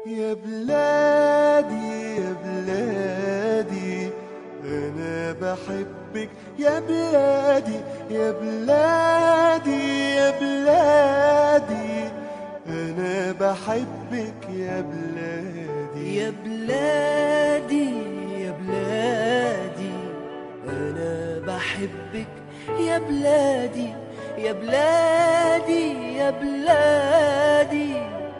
يا بلادي يا بلادي أنا بحبك يا بلادي يا بلادي يا بلادي أنا بحبك يا بلادي يا بلادي يا بلادي أنا بحبك يا بلادي يا بلادي يا بلادي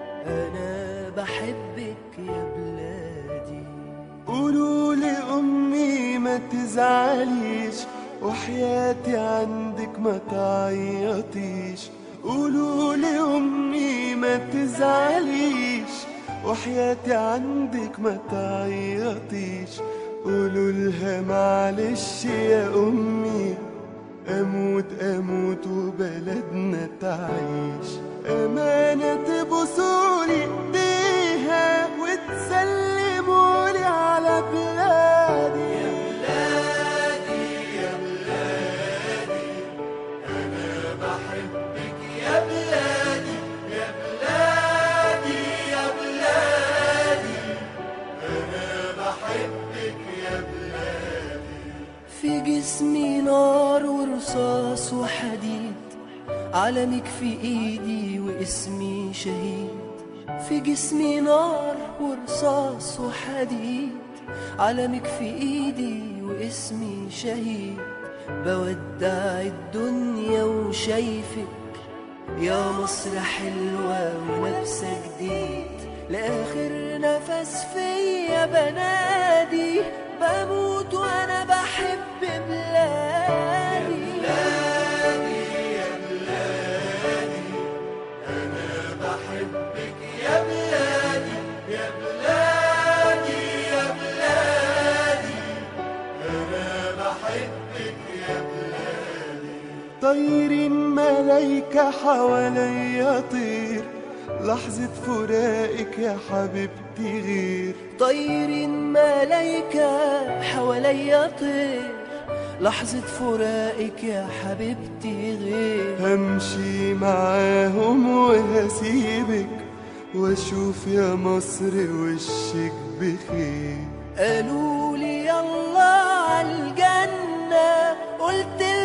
أنا بحبك يا بلادي. قولوا لأمي ما تزعليش وحياتي عندك ما تعيطيش. قولوا لأمي ما تزعليش وحياتي عندك ما تعيطيش. قولوا لها معلش يا أمي أموت أموت وبلدنا تعيش. أمانة تبوسولي إيديها وتسلمولي على بلادي. يا بلادي يا بلادي أنا بحبك يا بلادي يا بلادي يا بلادي أنا بحبك يا بلادي. في جسمي نار ورصاص وحديد، علمك في ايدي واسمي شهيد. في جسمي نار ورصاص وحديد، علمك في ايدي واسمي شهيد. بودع الدنيا وشايفك يا مصر حلوة ولابسة جديد. لآخر نفس فيا بنادي، بموت وانا بحب بلادي. يا بلادي أنا بحبك يا بلادي يا بلادي يا بلادي أنا بحبك يا بلادي. طيرين ملايكة حواليا طير، لحظة فراقك يا حبيبتي غير. طيرين ملايكة حواليا طير، لحظة فراقك يا حبيبتي غير. همشي معاهم وهسيبك واشوف يا مصر وشك بخير. قالوا لي يلا عالجنة، قلت